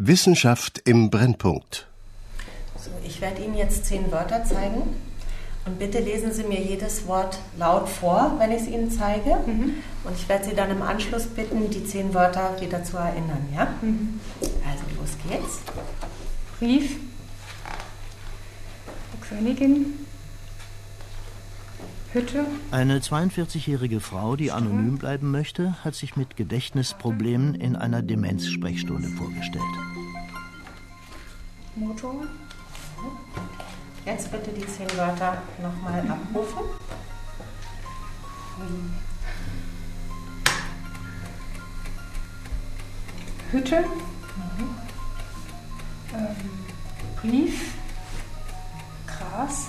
Wissenschaft im Brennpunkt. So, ich werde Ihnen jetzt 10 Wörter zeigen. Und bitte lesen Sie mir jedes Wort laut vor, wenn ich es Ihnen zeige. Und ich werde Sie dann im Anschluss bitten, die 10 Wörter wieder zu erinnern. Ja? Also los geht's. Brief. Königin. Hütte. Eine 42-jährige Frau, die anonym bleiben möchte, hat sich mit Gedächtnisproblemen in einer Demenzsprechstunde vorgestellt. Motor. Jetzt bitte die 10 Wörter nochmal abrufen. Hütte. Brief. Gras.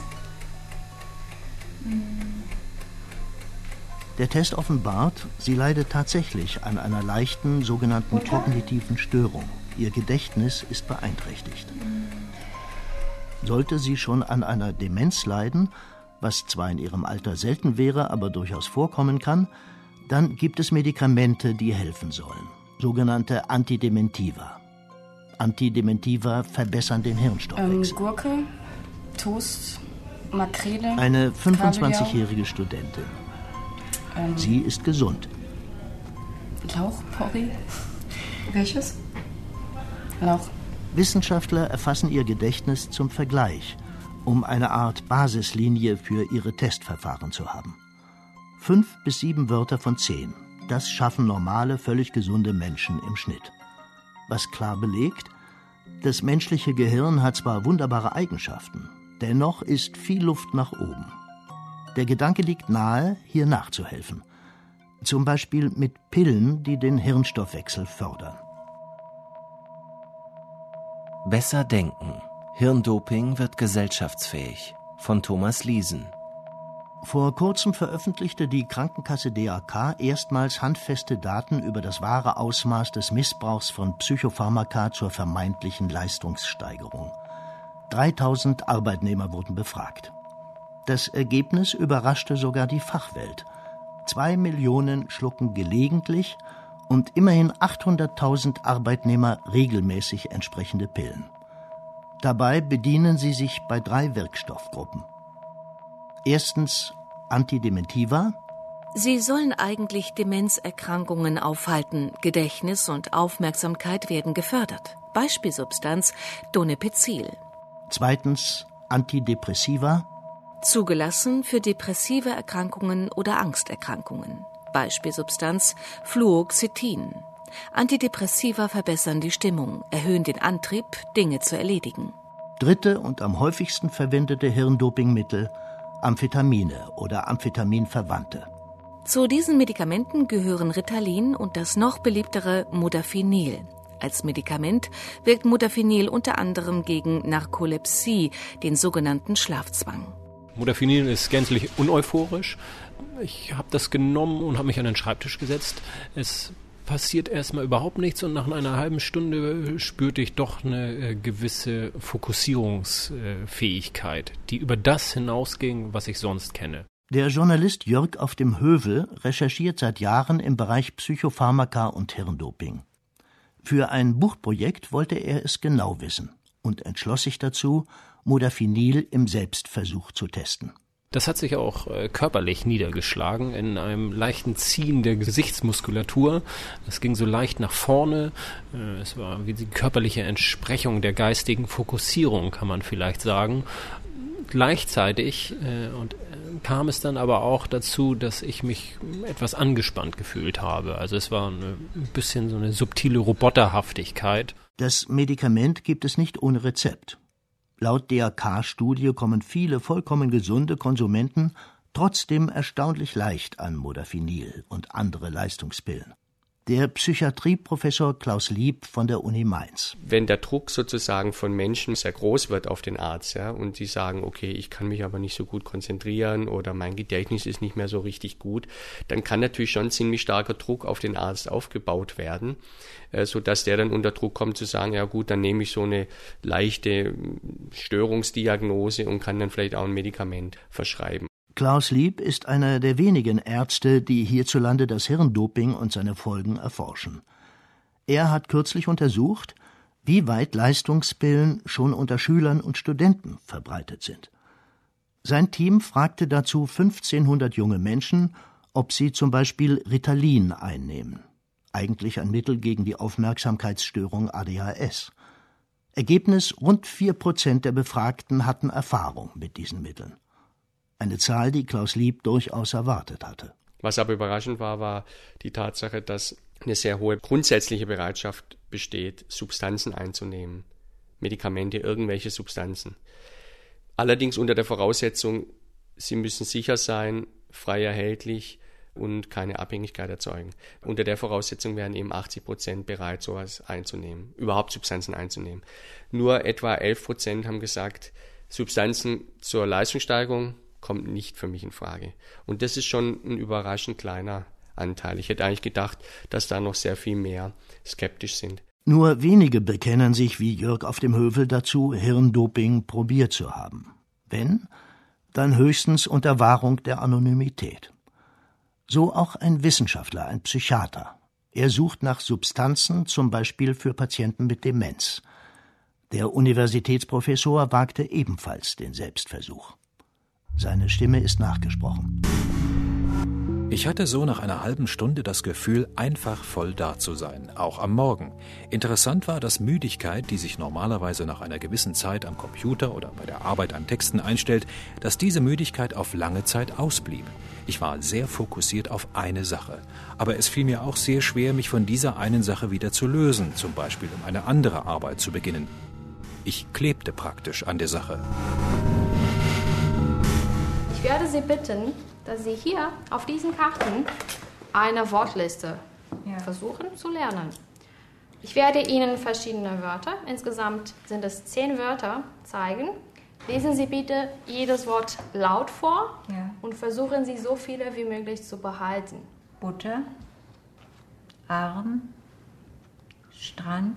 Der Test offenbart, sie leidet tatsächlich an einer leichten sogenannten kognitiven Störung. Ihr Gedächtnis ist beeinträchtigt. Sollte sie schon an einer Demenz leiden, was zwar in ihrem Alter selten wäre, aber durchaus vorkommen kann, dann gibt es Medikamente, die helfen sollen. Sogenannte Antidementiva. Antidementiva verbessern den Hirnstoffwechsel. Gurke, Toast, Makrele. Eine 25-jährige Studentin. Sie ist gesund. Lauchporree. Welches? Lauch. Wissenschaftler erfassen ihr Gedächtnis zum Vergleich, um eine Art Basislinie für ihre Testverfahren zu haben. 5 bis 7 Wörter von 10. Das schaffen normale, völlig gesunde Menschen im Schnitt. Was klar belegt, das menschliche Gehirn hat zwar wunderbare Eigenschaften, dennoch ist viel Luft nach oben. Der Gedanke liegt nahe, hier nachzuhelfen. Zum Beispiel mit Pillen, die den Hirnstoffwechsel fördern. Besser denken. Hirndoping wird gesellschaftsfähig. Von Thomas Liesen. Vor kurzem veröffentlichte die Krankenkasse DAK erstmals handfeste Daten über das wahre Ausmaß des Missbrauchs von Psychopharmaka zur vermeintlichen Leistungssteigerung. 3000 Arbeitnehmer wurden befragt. Das Ergebnis überraschte sogar die Fachwelt. 2 Millionen schlucken gelegentlich und immerhin 800.000 Arbeitnehmer regelmäßig entsprechende Pillen. Dabei bedienen sie sich bei 3 Wirkstoffgruppen. Erstens Antidementiva. Sie sollen eigentlich Demenzerkrankungen aufhalten. Gedächtnis und Aufmerksamkeit werden gefördert. Beispielsubstanz Donepezil. Zweitens Antidepressiva. Zugelassen für depressive Erkrankungen oder Angsterkrankungen. Beispielsubstanz Fluoxetin. Antidepressiva verbessern die Stimmung, erhöhen den Antrieb, Dinge zu erledigen. Dritte und am häufigsten verwendete Hirndopingmittel Amphetamine oder Amphetaminverwandte. Zu diesen Medikamenten gehören Ritalin und das noch beliebtere Modafinil. Als Medikament wirkt Modafinil unter anderem gegen Narkolepsie, den sogenannten Schlafzwang. Modafinil ist gänzlich uneuphorisch. Ich habe das genommen und habe mich an den Schreibtisch gesetzt. Es passiert erstmal überhaupt nichts und nach einer halben Stunde spürte ich doch eine gewisse Fokussierungsfähigkeit, die über das hinausging, was ich sonst kenne. Der Journalist Jörg auf dem Hövel recherchiert seit Jahren im Bereich Psychopharmaka und Hirndoping. Für ein Buchprojekt wollte er es genau wissen und entschloss sich dazu, Modafinil im Selbstversuch zu testen. Das hat sich auch körperlich niedergeschlagen in einem leichten Ziehen der Gesichtsmuskulatur. Es ging so leicht nach vorne. Es war wie die körperliche Entsprechung der geistigen Fokussierung, kann man vielleicht sagen. Gleichzeitig kam es dann aber auch dazu, dass ich mich etwas angespannt gefühlt habe. Also es war ein bisschen so eine subtile Roboterhaftigkeit. Das Medikament gibt es nicht ohne Rezept. Laut DAK-Studie kommen viele vollkommen gesunde Konsumenten trotzdem erstaunlich leicht an Modafinil und andere Leistungspillen. Der Psychiatrieprofessor Klaus Lieb von der Uni Mainz. Wenn der Druck sozusagen von Menschen sehr groß wird auf den Arzt, ja, und die sagen, okay, ich kann mich aber nicht so gut konzentrieren oder mein Gedächtnis ist nicht mehr so richtig gut, dann kann natürlich schon ziemlich starker Druck auf den Arzt aufgebaut werden, sodass der dann unter Druck kommt zu sagen, ja gut, dann nehme ich so eine leichte Störungsdiagnose und kann dann vielleicht auch ein Medikament verschreiben. Klaus Lieb ist einer der wenigen Ärzte, die hierzulande das Hirndoping und seine Folgen erforschen. Er hat kürzlich untersucht, wie weit Leistungspillen schon unter Schülern und Studenten verbreitet sind. Sein Team fragte dazu 1500 junge Menschen, ob sie zum Beispiel Ritalin einnehmen, eigentlich ein Mittel gegen die Aufmerksamkeitsstörung ADHS. Ergebnis: rund 4% der Befragten hatten Erfahrung mit diesen Mitteln. Eine Zahl, die Klaus Lieb durchaus erwartet hatte. Was aber überraschend war, war die Tatsache, dass eine sehr hohe grundsätzliche Bereitschaft besteht, Substanzen einzunehmen, Medikamente, irgendwelche Substanzen. Allerdings unter der Voraussetzung, sie müssen sicher sein, frei erhältlich und keine Abhängigkeit erzeugen. Unter der Voraussetzung wären eben 80% bereit, sowas einzunehmen, überhaupt Substanzen einzunehmen. Nur etwa 11% haben gesagt, Substanzen zur Leistungssteigerung kommt nicht für mich in Frage. Und das ist schon ein überraschend kleiner Anteil. Ich hätte eigentlich gedacht, dass da noch sehr viel mehr skeptisch sind. Nur wenige bekennen sich wie Jörg auf dem Hövel dazu, Hirndoping probiert zu haben. Wenn, dann höchstens unter Wahrung der Anonymität. So auch ein Wissenschaftler, ein Psychiater. Er sucht nach Substanzen, zum Beispiel für Patienten mit Demenz. Der Universitätsprofessor wagte ebenfalls den Selbstversuch. Seine Stimme ist nachgesprochen. Ich hatte so nach einer halben Stunde das Gefühl, einfach voll da zu sein, auch am Morgen. Interessant war, dass Müdigkeit, die sich normalerweise nach einer gewissen Zeit am Computer oder bei der Arbeit an Texten einstellt, dass diese Müdigkeit auf lange Zeit ausblieb. Ich war sehr fokussiert auf eine Sache. Aber es fiel mir auch sehr schwer, mich von dieser einen Sache wieder zu lösen, zum Beispiel um eine andere Arbeit zu beginnen. Ich klebte praktisch an der Sache. Ich werde Sie bitten, dass Sie hier auf diesen Karten eine Wortliste versuchen zu lernen. Ich werde Ihnen verschiedene Wörter, insgesamt sind es 10 Wörter, zeigen. Lesen Sie bitte jedes Wort laut vor und versuchen Sie so viele wie möglich zu behalten. Butter, Arm, Strand,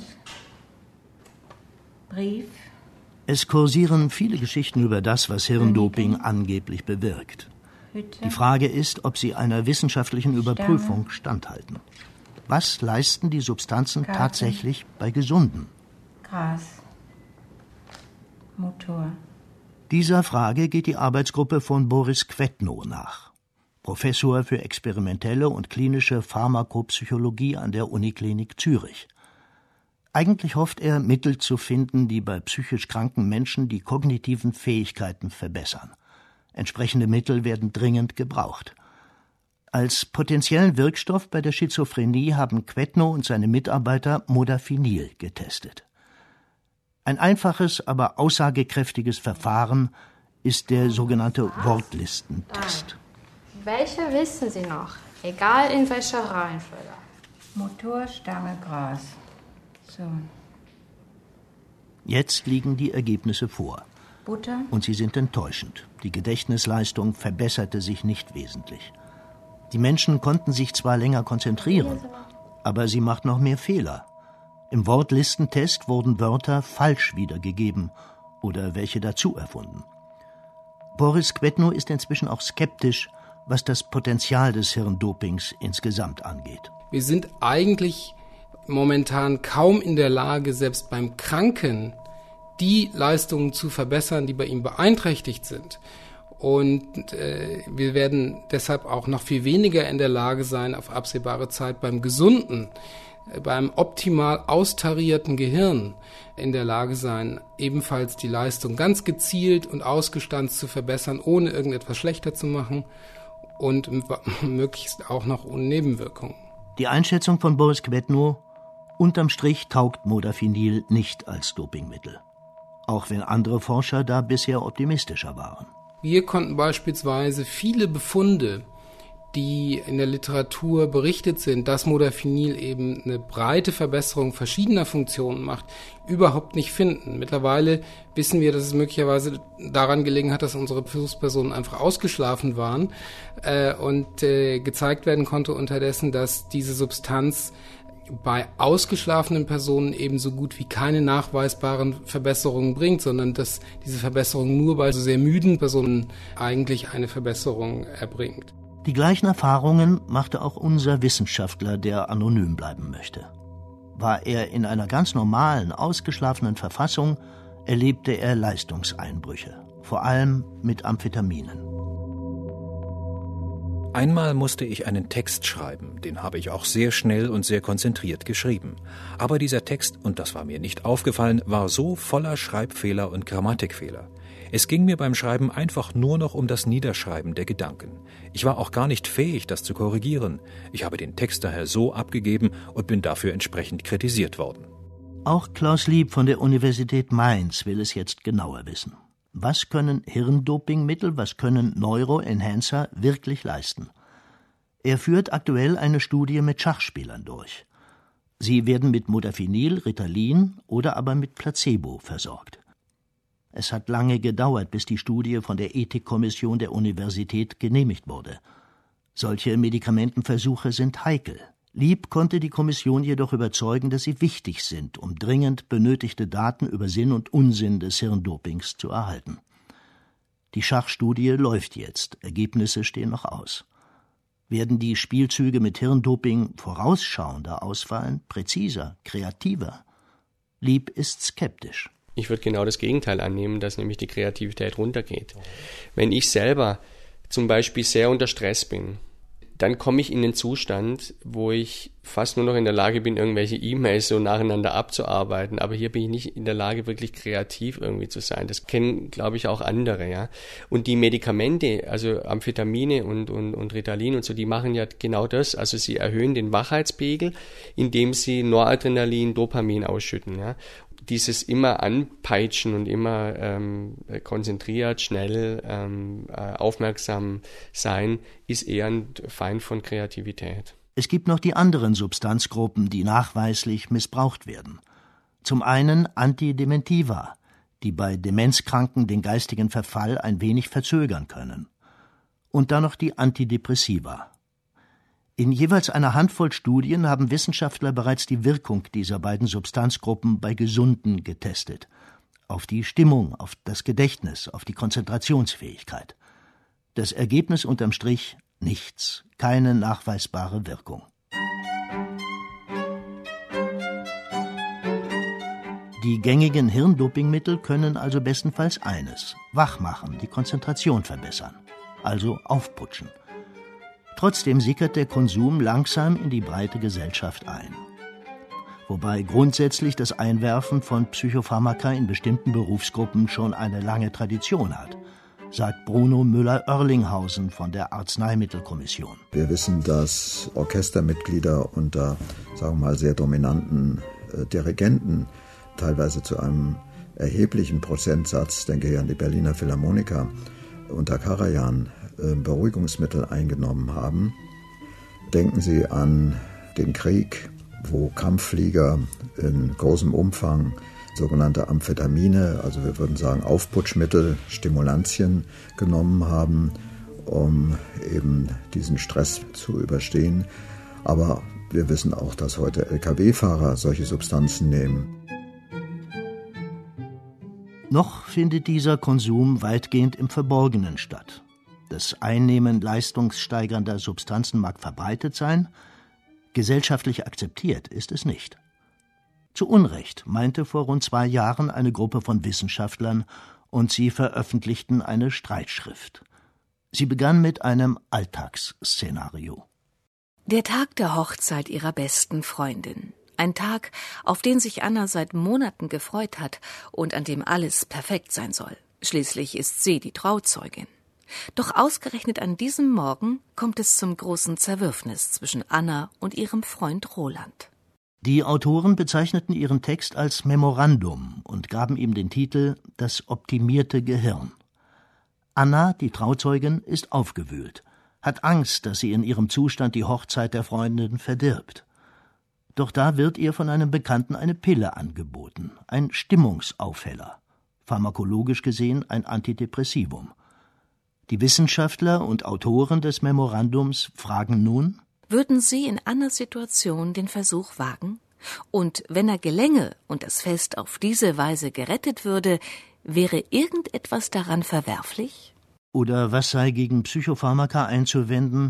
Brief. Es kursieren viele Geschichten über das, was Hirndoping angeblich bewirkt. Die Frage ist, ob sie einer wissenschaftlichen Überprüfung standhalten. Was leisten die Substanzen tatsächlich bei Gesunden? Gras, Motor. Dieser Frage geht die Arbeitsgruppe von Boris Quetno nach. Professor für experimentelle und klinische Pharmakopsychologie an der Uniklinik Zürich. Eigentlich hofft er, Mittel zu finden, die bei psychisch kranken Menschen die kognitiven Fähigkeiten verbessern. Entsprechende Mittel werden dringend gebraucht. Als potenziellen Wirkstoff bei der Schizophrenie haben Quetno und seine Mitarbeiter Modafinil getestet. Ein einfaches, aber aussagekräftiges Verfahren ist der sogenannte Wortlistentest. Welche wissen Sie noch? Egal in welcher Reihenfolge. Motor, Stange, Gras. So. Jetzt liegen die Ergebnisse vor. Butter. Und sie sind enttäuschend. Die Gedächtnisleistung verbesserte sich nicht wesentlich. Die Menschen konnten sich zwar länger konzentrieren, aber sie macht noch mehr Fehler. Im Wortlistentest wurden Wörter falsch wiedergegeben oder welche dazu erfunden. Boris Quetno ist inzwischen auch skeptisch, was das Potenzial des Hirndopings insgesamt angeht. Wir sind eigentlich momentan kaum in der Lage, selbst beim Kranken die Leistungen zu verbessern, die bei ihm beeinträchtigt sind. Und wir werden deshalb auch noch viel weniger in der Lage sein, auf absehbare Zeit beim Gesunden, beim optimal austarierten Gehirn in der Lage sein, ebenfalls die Leistung ganz gezielt und ausgestanzt zu verbessern, ohne irgendetwas schlechter zu machen und möglichst auch noch ohne Nebenwirkungen. Die Einschätzung von Boris Quetno: unterm Strich taugt Modafinil nicht als Dopingmittel. Auch wenn andere Forscher da bisher optimistischer waren. Wir konnten beispielsweise viele Befunde, die in der Literatur berichtet sind, dass Modafinil eben eine breite Verbesserung verschiedener Funktionen macht, überhaupt nicht finden. Mittlerweile wissen wir, dass es möglicherweise daran gelegen hat, dass unsere Versuchspersonen einfach ausgeschlafen waren und gezeigt werden konnte unterdessen, dass diese Substanz bei ausgeschlafenen Personen ebenso gut wie keine nachweisbaren Verbesserungen bringt, sondern dass diese Verbesserung nur bei so sehr müden Personen eigentlich eine Verbesserung erbringt. Die gleichen Erfahrungen machte auch unser Wissenschaftler, der anonym bleiben möchte. War er in einer ganz normalen, ausgeschlafenen Verfassung, erlebte er Leistungseinbrüche, vor allem mit Amphetaminen. Einmal musste ich einen Text schreiben, den habe ich auch sehr schnell und sehr konzentriert geschrieben. Aber dieser Text, und das war mir nicht aufgefallen, war so voller Schreibfehler und Grammatikfehler. Es ging mir beim Schreiben einfach nur noch um das Niederschreiben der Gedanken. Ich war auch gar nicht fähig, das zu korrigieren. Ich habe den Text daher so abgegeben und bin dafür entsprechend kritisiert worden. Auch Klaus Lieb von der Universität Mainz will es jetzt genauer wissen. Was können Hirndopingmittel, was können Neuroenhancer wirklich leisten? Er führt aktuell eine Studie mit Schachspielern durch. Sie werden mit Modafinil, Ritalin oder aber mit Placebo versorgt. Es hat lange gedauert, bis die Studie von der Ethikkommission der Universität genehmigt wurde. Solche Medikamentenversuche sind heikel. Lieb konnte die Kommission jedoch überzeugen, dass sie wichtig sind, um dringend benötigte Daten über Sinn und Unsinn des Hirndopings zu erhalten. Die Schachstudie läuft jetzt, Ergebnisse stehen noch aus. Werden die Spielzüge mit Hirndoping vorausschauender ausfallen, präziser, kreativer? Lieb ist skeptisch. Ich würde genau das Gegenteil annehmen, dass nämlich die Kreativität runtergeht. Wenn ich selber zum Beispiel sehr unter Stress bin, dann komme ich in den Zustand, wo ich fast nur noch in der Lage bin, irgendwelche E-Mails so nacheinander abzuarbeiten. Aber hier bin ich nicht in der Lage, wirklich kreativ irgendwie zu sein. Das kennen, glaube ich, auch andere, ja. Und die Medikamente, also Amphetamine und Ritalin und so, die machen ja genau das. Also sie erhöhen den Wachheitspegel, indem sie Noradrenalin, Dopamin ausschütten, ja. Dieses immer anpeitschen und immer konzentriert, schnell, aufmerksam sein, ist eher ein Feind von Kreativität. Es gibt noch die anderen Substanzgruppen, die nachweislich missbraucht werden. Zum einen Antidementiva, die bei Demenzkranken den geistigen Verfall ein wenig verzögern können. Und dann noch die Antidepressiva. In jeweils einer Handvoll Studien haben Wissenschaftler bereits die Wirkung dieser beiden Substanzgruppen bei Gesunden getestet. Auf die Stimmung, auf das Gedächtnis, auf die Konzentrationsfähigkeit. Das Ergebnis unterm Strich: nichts, keine nachweisbare Wirkung. Die gängigen Hirndopingmittel können also bestenfalls eines: wach machen, die Konzentration verbessern, also aufputschen. Trotzdem sickert der Konsum langsam in die breite Gesellschaft ein. Wobei grundsätzlich das Einwerfen von Psychopharmaka in bestimmten Berufsgruppen schon eine lange Tradition hat, sagt Bruno Müller-Oerlinghausen von der Arzneimittelkommission. Wir wissen, dass Orchestermitglieder unter, sagen wir mal, sehr dominanten Dirigenten teilweise zu einem erheblichen Prozentsatz, denke ich an die Berliner Philharmoniker unter Karajan, Beruhigungsmittel eingenommen haben. Denken Sie an den Krieg, wo Kampfflieger in großem Umfang sogenannte Amphetamine, also wir würden sagen Aufputschmittel, Stimulantien genommen haben, um eben diesen Stress zu überstehen. Aber wir wissen auch, dass heute Lkw-Fahrer solche Substanzen nehmen. Noch findet dieser Konsum weitgehend im Verborgenen statt. Das Einnehmen leistungssteigernder Substanzen mag verbreitet sein, gesellschaftlich akzeptiert ist es nicht. Zu Unrecht meinte vor rund 2 Jahren eine Gruppe von Wissenschaftlern, und sie veröffentlichten eine Streitschrift. Sie begann mit einem Alltagsszenario. Der Tag der Hochzeit ihrer besten Freundin. Ein Tag, auf den sich Anna seit Monaten gefreut hat und an dem alles perfekt sein soll. Schließlich ist sie die Trauzeugin. Doch ausgerechnet an diesem Morgen kommt es zum großen Zerwürfnis zwischen Anna und ihrem Freund Roland. Die Autoren bezeichneten ihren Text als Memorandum und gaben ihm den Titel »Das optimierte Gehirn«. Anna, die Trauzeugin, ist aufgewühlt, hat Angst, dass sie in ihrem Zustand die Hochzeit der Freundin verdirbt. Doch da wird ihr von einem Bekannten eine Pille angeboten, ein Stimmungsaufheller, pharmakologisch gesehen ein Antidepressivum. Die Wissenschaftler und Autoren des Memorandums fragen nun: Würden Sie in Annas Situation den Versuch wagen? Und wenn er gelänge und das Fest auf diese Weise gerettet würde, wäre irgendetwas daran verwerflich? Oder was sei gegen Psychopharmaka einzuwenden?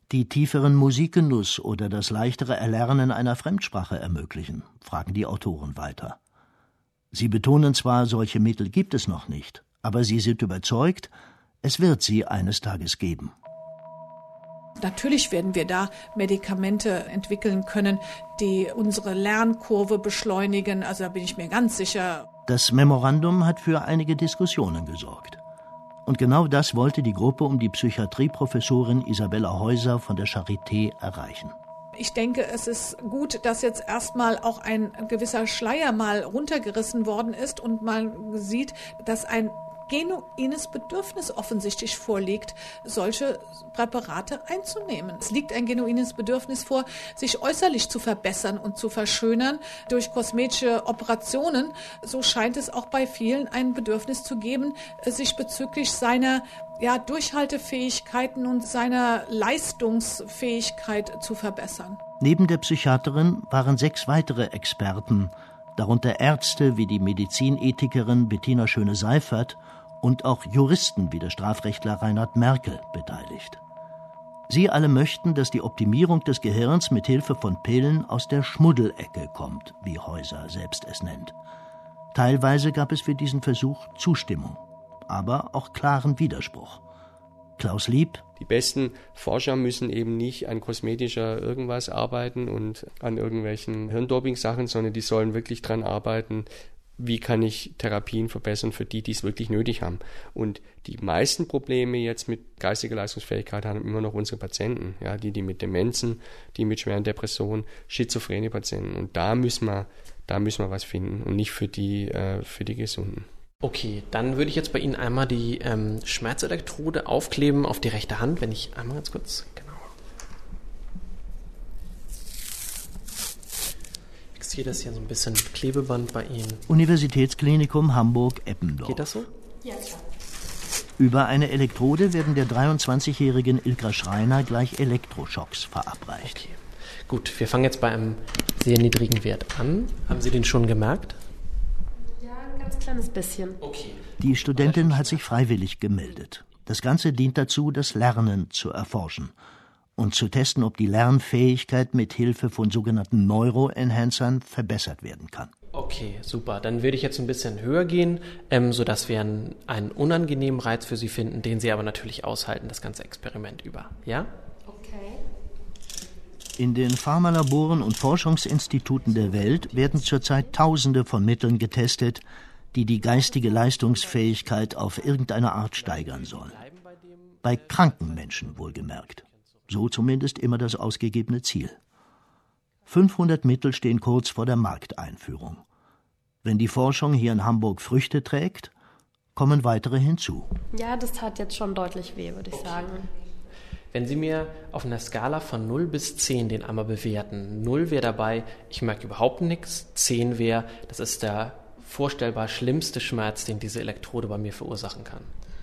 die tieferen Musikgenuss oder das leichtere Erlernen einer Fremdsprache ermöglichen, fragen die Autoren weiter. Sie betonen zwar, solche Mittel gibt es noch nicht, aber sie sind überzeugt, es wird sie eines Tages geben. Natürlich werden wir da Medikamente entwickeln können, die unsere Lernkurve beschleunigen, also da bin ich mir ganz sicher. Das Memorandum hat für einige Diskussionen gesorgt. Und genau das wollte die Gruppe um die Psychiatrieprofessorin Isabella Heuser von der Charité erreichen. Ich denke, es ist gut, dass jetzt erstmal auch ein gewisser Schleier mal runtergerissen worden ist und man sieht, dass ein genuines Bedürfnis offensichtlich vorliegt, solche Präparate einzunehmen. Es liegt ein genuines Bedürfnis vor, sich äußerlich zu verbessern und zu verschönern durch kosmetische Operationen. So scheint es auch bei vielen ein Bedürfnis zu geben, sich bezüglich seiner Durchhaltefähigkeiten und seiner Leistungsfähigkeit zu verbessern. Neben der Psychiaterin waren 6 weitere Experten, darunter Ärzte wie die Medizinethikerin Bettina Schöne-Seifert und auch Juristen wie der Strafrechtler Reinhard Merkel beteiligt. Sie alle möchten, dass die Optimierung des Gehirns mit Hilfe von Pillen aus der Schmuddelecke kommt, wie Heuser selbst es nennt. Teilweise gab es für diesen Versuch Zustimmung, aber auch klaren Widerspruch. Klaus Lieb: Die besten Forscher müssen eben nicht an kosmetischer irgendwas arbeiten und an irgendwelchen Hirndoping-Sachen, sondern die sollen wirklich dran arbeiten, wie kann ich Therapien verbessern für die, die es wirklich nötig haben. Und die meisten Probleme jetzt mit geistiger Leistungsfähigkeit haben immer noch unsere Patienten, ja, die mit Demenzen, die mit schweren Depressionen, schizophrene Patienten. Und da müssen wir was finden und nicht für die Gesunden. Okay, dann würde ich jetzt bei Ihnen einmal die Schmerzelektrode aufkleben auf die rechte Hand, wenn ich einmal ganz kurz, genau. Ich fixiere das hier so ein bisschen mit Klebeband bei Ihnen. Universitätsklinikum Hamburg-Eppendorf. Geht das so? Ja, klar. Über eine Elektrode werden der 23-jährigen Ilka Schreiner gleich Elektroschocks verabreicht. Okay. Gut, wir fangen jetzt bei einem sehr niedrigen Wert an. Haben Sie den schon gemerkt? Ganz kleines bisschen. Okay. Die Studentin hat sich freiwillig gemeldet. Das Ganze dient dazu, das Lernen zu erforschen und zu testen, ob die Lernfähigkeit mit Hilfe von sogenannten Neuroenhancern verbessert werden kann. Okay, super. Dann würde ich jetzt ein bisschen höher gehen, sodass wir einen unangenehmen Reiz für Sie finden, den Sie aber natürlich aushalten, das ganze Experiment über. Ja? Okay. In den Pharmalaboren und Forschungsinstituten der Welt werden zurzeit Tausende von Mitteln getestet, die die geistige Leistungsfähigkeit auf irgendeine Art steigern sollen. Bei kranken Menschen wohlgemerkt. So zumindest immer das ausgegebene Ziel. 500 Mittel stehen kurz vor der Markteinführung. Wenn die Forschung hier in Hamburg Früchte trägt, kommen weitere hinzu. Ja, das tat jetzt schon deutlich weh, würde ich sagen. Wenn Sie mir auf einer Skala von 0 bis 10 den einmal bewerten. 0 wäre dabei, ich merke überhaupt nichts. 10 wäre, das ist der vorstellbar schlimmste Schmerz, den diese Elektrode bei mir verursachen kann.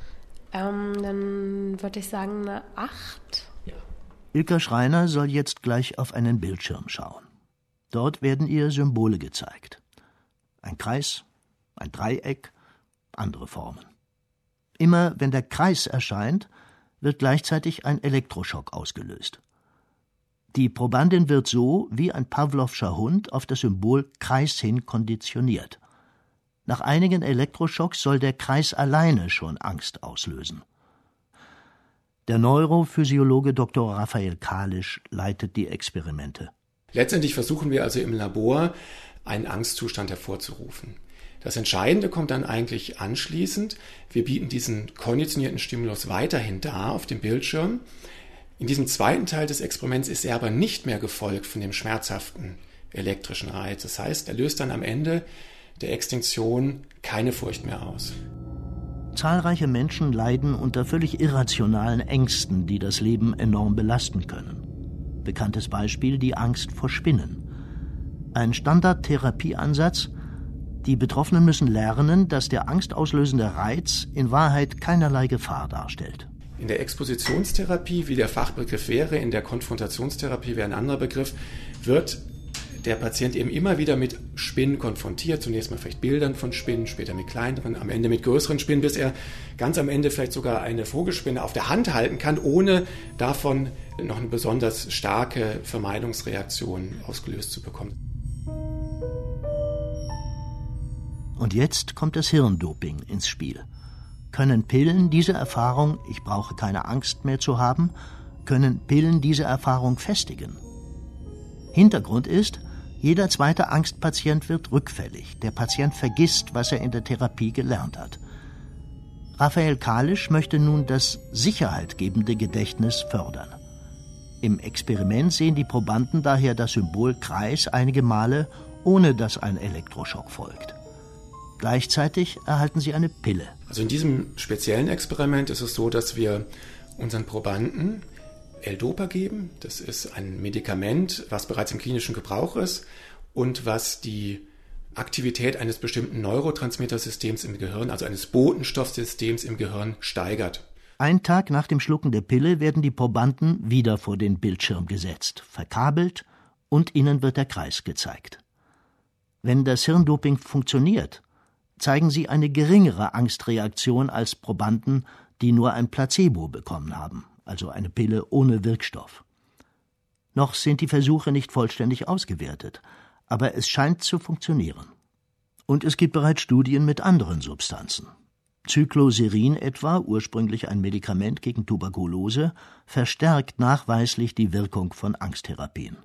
Dann würde ich sagen eine 8. Ja. Ilka Schreiner soll jetzt gleich auf einen Bildschirm schauen. Dort werden ihr Symbole gezeigt. Ein Kreis, ein Dreieck, andere Formen. Immer wenn der Kreis erscheint, wird gleichzeitig ein Elektroschock ausgelöst. Die Probandin wird so, wie ein Pawlowscher Hund, auf das Symbol Kreis hin konditioniert. Nach einigen Elektroschocks soll der Kreis alleine schon Angst auslösen. Der Neurophysiologe Dr. Raphael Kalisch leitet die Experimente. Letztendlich versuchen wir also im Labor, einen Angstzustand hervorzurufen. Das Entscheidende kommt dann eigentlich anschließend. Wir bieten diesen konditionierten Stimulus weiterhin dar auf dem Bildschirm. In diesem zweiten Teil des Experiments ist er aber nicht mehr gefolgt von dem schmerzhaften elektrischen Reiz. Das heißt, er löst dann am Ende der Extinktion keine Furcht mehr aus. Zahlreiche Menschen leiden unter völlig irrationalen Ängsten, die das Leben enorm belasten können. Bekanntes Beispiel: die Angst vor Spinnen. Ein Standardtherapieansatz: die Betroffenen müssen lernen, dass der angstauslösende Reiz in Wahrheit keinerlei Gefahr darstellt. In der Expositionstherapie, wie der Fachbegriff wäre, in der Konfrontationstherapie wäre ein anderer Begriff, wird der Patient eben immer wieder mit Spinnen konfrontiert. Zunächst mal vielleicht Bildern von Spinnen, später mit kleineren, am Ende mit größeren Spinnen, bis er ganz am Ende vielleicht sogar eine Vogelspinne auf der Hand halten kann, ohne davon noch eine besonders starke Vermeidungsreaktion ausgelöst zu bekommen. Und jetzt kommt das Hirndoping ins Spiel. Können Pillen diese Erfahrung, ich brauche keine Angst mehr zu haben, können Pillen diese Erfahrung festigen? Hintergrund ist, jeder zweite Angstpatient wird rückfällig. Der Patient vergisst, was er in der Therapie gelernt hat. Raphael Kalisch möchte nun das sicherheitgebende Gedächtnis fördern. Im Experiment sehen die Probanden daher das Symbol Kreis einige Male, ohne dass ein Elektroschock folgt. Gleichzeitig erhalten sie eine Pille. Also in diesem speziellen Experiment ist es so, dass wir unseren Probanden L-Dopa geben. Das ist ein Medikament, was bereits im klinischen Gebrauch ist und was die Aktivität eines bestimmten Neurotransmittersystems im Gehirn, also eines Botenstoffsystems im Gehirn, steigert. Einen Tag nach dem Schlucken der Pille werden die Probanden wieder vor den Bildschirm gesetzt, verkabelt und ihnen wird der Kreis gezeigt. Wenn das Hirndoping funktioniert, zeigen sie eine geringere Angstreaktion als Probanden, die nur ein Placebo bekommen haben, also eine Pille ohne Wirkstoff. Noch sind die Versuche nicht vollständig ausgewertet, aber es scheint zu funktionieren. Und es gibt bereits Studien mit anderen Substanzen. Cycloserin etwa, ursprünglich ein Medikament gegen Tuberkulose, verstärkt nachweislich die Wirkung von Angsttherapien.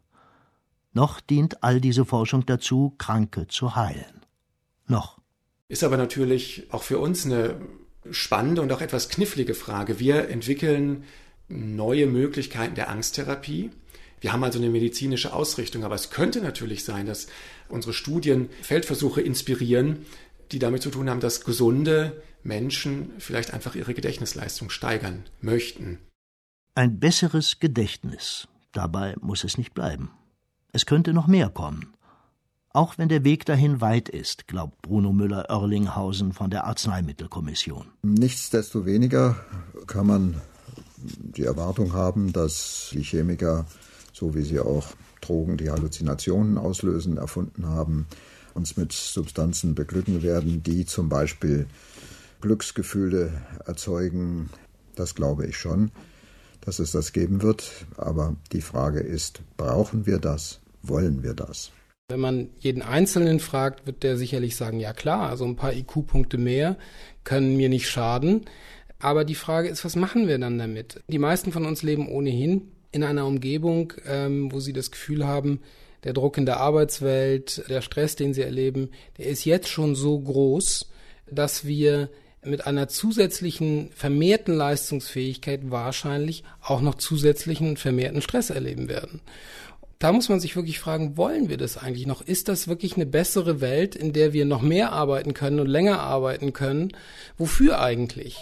Noch dient all diese Forschung dazu, Kranke zu heilen. Noch. Ist aber natürlich auch für uns eine spannende und auch etwas knifflige Frage. Wir entwickeln neue Möglichkeiten der Angsttherapie. Wir haben also eine medizinische Ausrichtung, aber es könnte natürlich sein, dass unsere Studien Feldversuche inspirieren, die damit zu tun haben, dass gesunde Menschen vielleicht einfach ihre Gedächtnisleistung steigern möchten. Ein besseres Gedächtnis. Dabei muss es nicht bleiben. Es könnte noch mehr kommen. Auch wenn der Weg dahin weit ist, glaubt Bruno Müller-Oerlinghausen von der Arzneimittelkommission. Nichtsdestoweniger kann man die Erwartung haben, dass die Chemiker, so wie sie auch Drogen, die Halluzinationen auslösen, erfunden haben, uns mit Substanzen beglücken werden, die zum Beispiel Glücksgefühle erzeugen. Das glaube ich schon, dass es das geben wird. Aber die Frage ist, brauchen wir das? Wollen wir das? Wenn man jeden Einzelnen fragt, wird der sicherlich sagen, ja klar, also ein paar IQ-Punkte mehr können mir nicht schaden. Aber die Frage ist, was machen wir dann damit? Die meisten von uns leben ohnehin in einer Umgebung, wo sie das Gefühl haben, der Druck in der Arbeitswelt, der Stress, den sie erleben, der ist jetzt schon so groß, dass wir mit einer zusätzlichen vermehrten Leistungsfähigkeit wahrscheinlich auch noch zusätzlichen vermehrten Stress erleben werden. Da muss man sich wirklich fragen, wollen wir das eigentlich noch? Ist das wirklich eine bessere Welt, in der wir noch mehr arbeiten können und länger arbeiten können? Wofür eigentlich?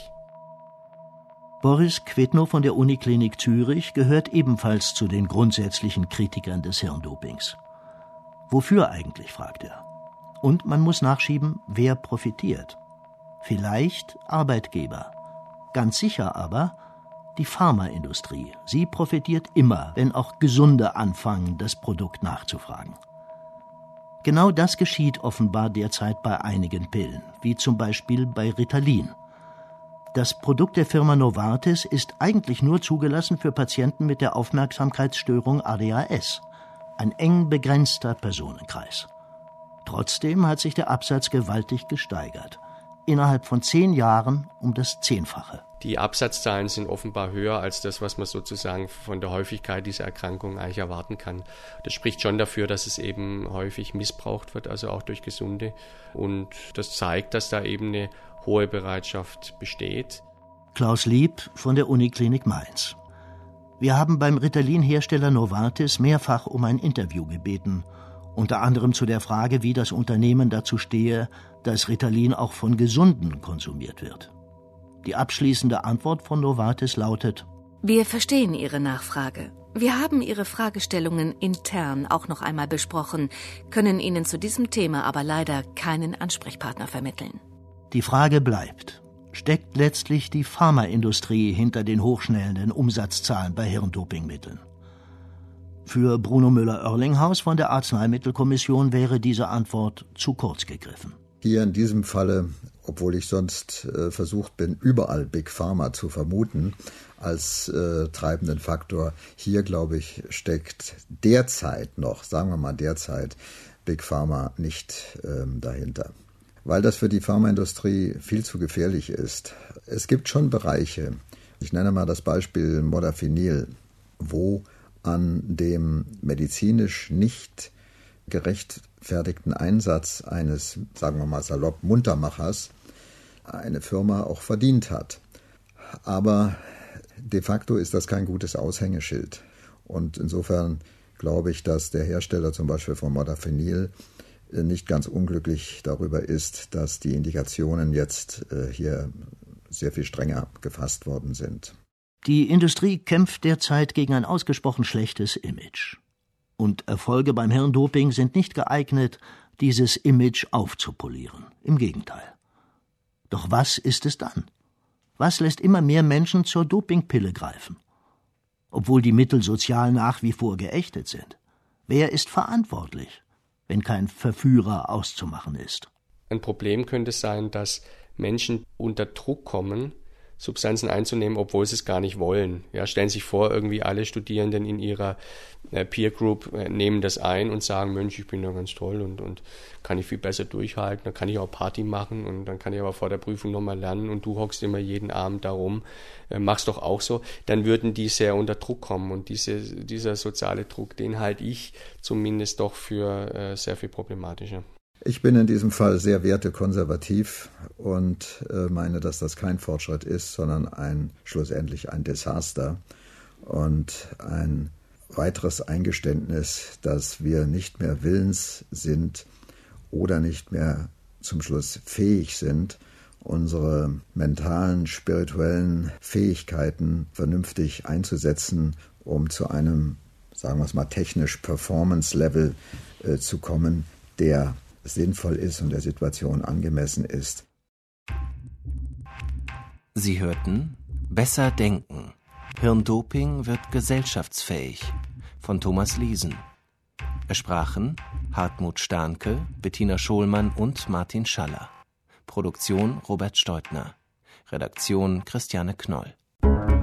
Boris Quetno von der Uniklinik Zürich gehört ebenfalls zu den grundsätzlichen Kritikern des Hirndopings. Wofür eigentlich, fragt er. Und man muss nachschieben, wer profitiert. Vielleicht Arbeitgeber. Ganz sicher aber die Pharmaindustrie. Sie profitiert immer, wenn auch Gesunde anfangen, das Produkt nachzufragen. Genau das geschieht offenbar derzeit bei einigen Pillen, wie zum Beispiel bei Ritalin. Das Produkt der Firma Novartis ist eigentlich nur zugelassen für Patienten mit der Aufmerksamkeitsstörung ADHS, ein eng begrenzter Personenkreis. Trotzdem hat sich der Absatz gewaltig gesteigert. Innerhalb von 10 Jahren um das 10-fache. Die Absatzzahlen sind offenbar höher als das, was man sozusagen von der Häufigkeit dieser Erkrankung eigentlich erwarten kann. Das spricht schon dafür, dass es eben häufig missbraucht wird, also auch durch Gesunde. Und das zeigt, dass da eben eine hohe Bereitschaft besteht. Klaus Lieb von der Uniklinik Mainz. Wir haben beim Ritalin-Hersteller Novartis mehrfach um ein Interview gebeten. Unter anderem zu der Frage, wie das Unternehmen dazu stehe, dass Ritalin auch von Gesunden konsumiert wird. Die abschließende Antwort von Novartis lautet: Wir verstehen Ihre Nachfrage. Wir haben Ihre Fragestellungen intern auch noch einmal besprochen, können Ihnen zu diesem Thema aber leider keinen Ansprechpartner vermitteln. Die Frage bleibt: Steckt letztlich die Pharmaindustrie hinter den hochschnellenden Umsatzzahlen bei Hirndopingmitteln? Für Bruno Müller-Oerlinghaus von der Arzneimittelkommission wäre diese Antwort zu kurz gegriffen. Hier in diesem Falle, obwohl ich sonst versucht bin, überall Big Pharma zu vermuten als treibenden Faktor, hier, glaube ich, steckt derzeit noch, sagen wir mal derzeit, Big Pharma nicht dahinter. Weil das für die Pharmaindustrie viel zu gefährlich ist. Es gibt schon Bereiche, ich nenne mal das Beispiel Modafinil, wo an dem medizinisch nicht gerechtfertigten Einsatz eines, sagen wir mal salopp, Muntermachers eine Firma auch verdient hat. Aber de facto ist das kein gutes Aushängeschild. Und insofern glaube ich, dass der Hersteller zum Beispiel von Modafinil nicht ganz unglücklich darüber ist, dass die Indikationen jetzt hier sehr viel strenger gefasst worden sind. Die Industrie kämpft derzeit gegen ein ausgesprochen schlechtes Image. Und Erfolge beim Hirndoping sind nicht geeignet, dieses Image aufzupolieren. Im Gegenteil. Doch was ist es dann? Was lässt immer mehr Menschen zur Dopingpille greifen? Obwohl die Mittel sozial nach wie vor geächtet sind. Wer ist verantwortlich, wenn kein Verführer auszumachen ist? Ein Problem könnte sein, dass Menschen unter Druck kommen, Substanzen einzunehmen, obwohl sie es gar nicht wollen. Ja, stellen sich vor, irgendwie alle Studierenden in ihrer Peer Group nehmen das ein und sagen, Mensch, ich bin ja ganz toll und kann ich viel besser durchhalten, dann kann ich auch Party machen und dann kann ich aber vor der Prüfung nochmal lernen und du hockst immer jeden Abend da rum, machst doch auch so. Dann würden die sehr unter Druck kommen und dieser soziale Druck, den halte ich zumindest doch für sehr viel problematischer. Ich bin in diesem Fall sehr wertekonservativ und meine, dass das kein Fortschritt ist, sondern schlussendlich ein Desaster und ein weiteres Eingeständnis, dass wir nicht mehr willens sind oder nicht mehr zum Schluss fähig sind, unsere mentalen, spirituellen Fähigkeiten vernünftig einzusetzen, um zu einem, sagen wir es mal, technisch Performance-Level zu kommen, der sinnvoll ist und der Situation angemessen ist. Sie hörten Besser denken. Hirndoping wird gesellschaftsfähig von Thomas Liesen. Es sprachen Hartmut Stahnke, Bettina Scholmann und Martin Schaller. Produktion Robert Steutner. Redaktion Christiane Knoll.